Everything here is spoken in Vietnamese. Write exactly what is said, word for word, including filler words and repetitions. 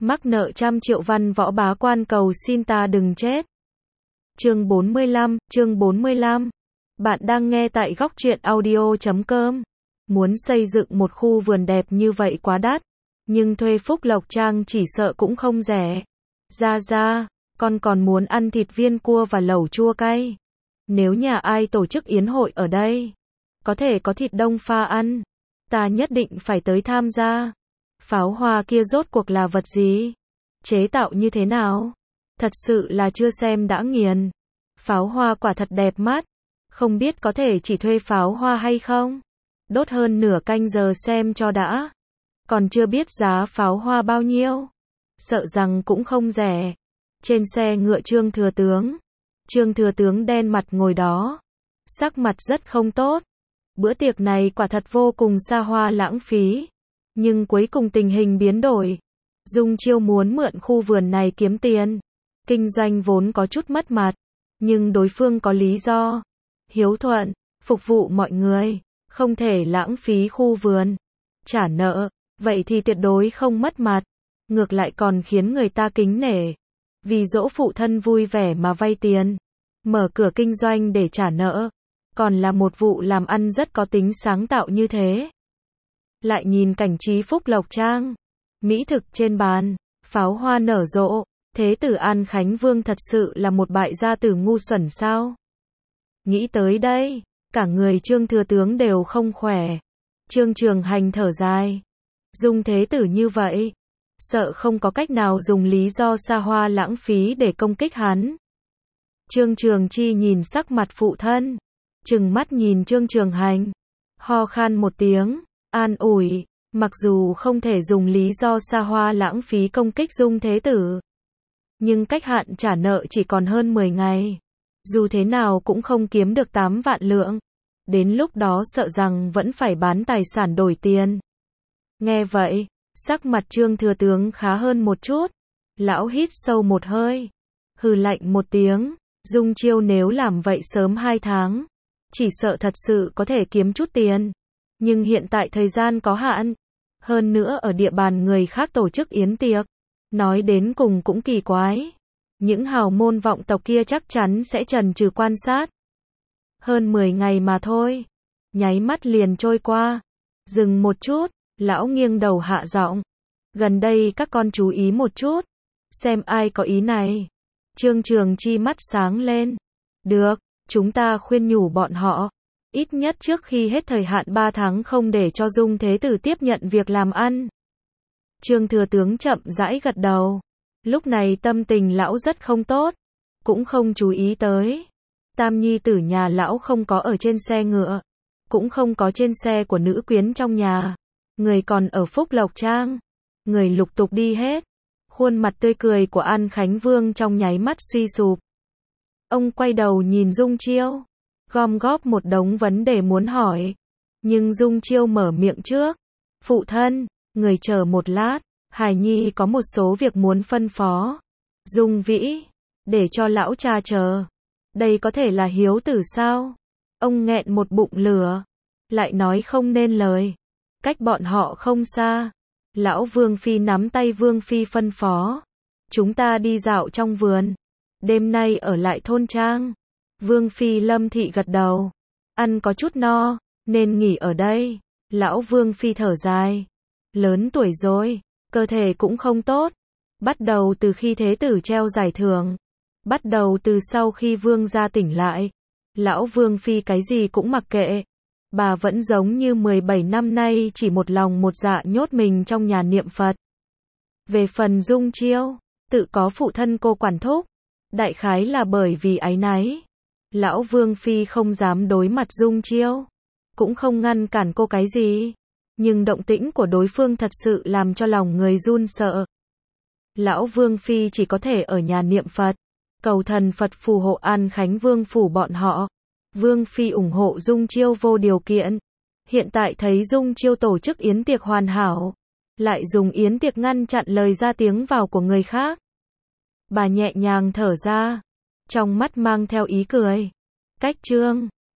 Mắc nợ trăm triệu văn võ bá quan cầu xin ta đừng chết. Chương bốn mươi lăm, chương bốn mươi lăm. Bạn đang nghe tại góc truyện audio chấm com. Muốn xây dựng một khu vườn đẹp như vậy quá đắt, nhưng thuê Phúc Lộc Trang chỉ sợ cũng không rẻ. Ra ra, con còn muốn ăn thịt viên cua và lẩu chua cay. Nếu nhà ai tổ chức yến hội ở đây, có thể có thịt đông pha ăn, ta nhất định phải tới tham gia. Pháo hoa kia rốt cuộc là vật gì? Chế tạo như thế nào? Thật sự là chưa xem đã nghiền. Pháo hoa quả thật đẹp mắt. Không biết có thể chỉ thuê pháo hoa hay không? Đốt hơn nửa canh giờ xem cho đã. Còn chưa biết giá pháo hoa bao nhiêu. Sợ rằng cũng không rẻ. Trên xe ngựa Trương Thừa Tướng. Trương Thừa Tướng đen mặt ngồi đó. Sắc mặt rất không tốt. Bữa tiệc này quả thật vô cùng xa hoa lãng phí. Nhưng cuối cùng tình hình biến đổi. Dung Chiêu muốn mượn khu vườn này kiếm tiền. Kinh doanh vốn có chút mất mặt. Nhưng đối phương có lý do. Hiếu thuận, phục vụ mọi người. Không thể lãng phí khu vườn. Trả nợ, vậy thì tuyệt đối không mất mặt. Ngược lại còn khiến người ta kính nể. Vì dỗ phụ thân vui vẻ mà vay tiền. Mở cửa kinh doanh để trả nợ. Còn là một vụ làm ăn rất có tính sáng tạo như thế. Lại nhìn cảnh trí Phúc Lộc Trang. Mỹ thực trên bàn, pháo hoa nở rộ. Thế tử An Khánh Vương thật sự là một bại gia tử ngu xuẩn sao? Nghĩ tới đây, cả người Trương Thừa Tướng đều không khỏe. Trương Trường Hành thở dài. Dung thế tử như vậy, sợ không có cách nào dùng lý do xa hoa lãng phí để công kích hắn. Trương Trường Chi nhìn sắc mặt phụ thân, trừng mắt nhìn Trương Trường Hành, ho khan một tiếng, an ủi, mặc dù không thể dùng lý do xa hoa lãng phí công kích Dung thế tử, nhưng cách hạn trả nợ chỉ còn hơn mười ngày. Dù thế nào cũng không kiếm được tám vạn lượng. Đến lúc đó sợ rằng vẫn phải bán tài sản đổi tiền. Nghe vậy, sắc mặt Trương Thừa Tướng khá hơn một chút. Lão hít sâu một hơi. Hừ lạnh một tiếng. Dung Chiêu nếu làm vậy sớm hai tháng, chỉ sợ thật sự có thể kiếm chút tiền. Nhưng hiện tại thời gian có hạn. Hơn nữa ở địa bàn người khác tổ chức yến tiệc. Nói đến cùng cũng kỳ quái. Những hào môn vọng tộc kia chắc chắn sẽ trần trừ quan sát. Hơn mười ngày mà thôi. Nháy mắt liền trôi qua. Dừng một chút, lão nghiêng đầu hạ giọng. Gần đây các con chú ý một chút. Xem ai có ý này. Trương Trường Chi mắt sáng lên. Được, chúng ta khuyên nhủ bọn họ. Ít nhất trước khi hết thời hạn ba tháng không để cho Dung thế tử tiếp nhận việc làm ăn. Trương Thừa Tướng chậm rãi gật đầu. Lúc này tâm tình lão rất không tốt. Cũng không chú ý tới. Tam nhi tử nhà lão không có ở trên xe ngựa. Cũng không có trên xe của nữ quyến trong nhà. Người còn ở Phúc Lộc Trang. Người lục tục đi hết. Khuôn mặt tươi cười của An Khánh Vương trong nháy mắt suy sụp. Ông quay đầu nhìn Dung Chiêu. Gom góp một đống vấn đề muốn hỏi. Nhưng Dung Chiêu mở miệng trước. Phụ thân, người chờ một lát. Hải Nhi có một số việc muốn phân phó. Dung Vĩ, để cho lão cha chờ. Đây có thể là hiếu tử sao? Ông nghẹn một bụng lửa, lại nói không nên lời. Cách bọn họ không xa. Lão Vương Phi nắm tay Vương Phi phân phó. Chúng ta đi dạo trong vườn. Đêm nay ở lại thôn trang. Vương Phi Lâm Thị gật đầu. Ăn có chút no, nên nghỉ ở đây. Lão Vương Phi thở dài. Lớn tuổi rồi. Cơ thể cũng không tốt. Bắt đầu từ khi thế tử treo giải thưởng. Bắt đầu từ sau khi vương gia tỉnh lại. Lão Vương Phi cái gì cũng mặc kệ. Bà vẫn giống như mười bảy năm nay chỉ một lòng một dạ nhốt mình trong nhà niệm Phật. Về phần Dung Chiêu, tự có phụ thân cô quản thúc. Đại khái là bởi vì áy náy. Lão Vương Phi không dám đối mặt Dung Chiêu. Cũng không ngăn cản cô cái gì. Nhưng động tĩnh của đối phương thật sự làm cho lòng người run sợ. Lão Vương Phi chỉ có thể ở nhà niệm Phật, cầu thần Phật phù hộ An Khánh Vương phủ bọn họ. Vương Phi ủng hộ Dung Chiêu vô điều kiện. Hiện tại thấy Dung Chiêu tổ chức yến tiệc hoàn hảo, lại dùng yến tiệc ngăn chặn lời ra tiếng vào của người khác. Bà nhẹ nhàng thở ra, trong mắt mang theo ý cười. Cách Trương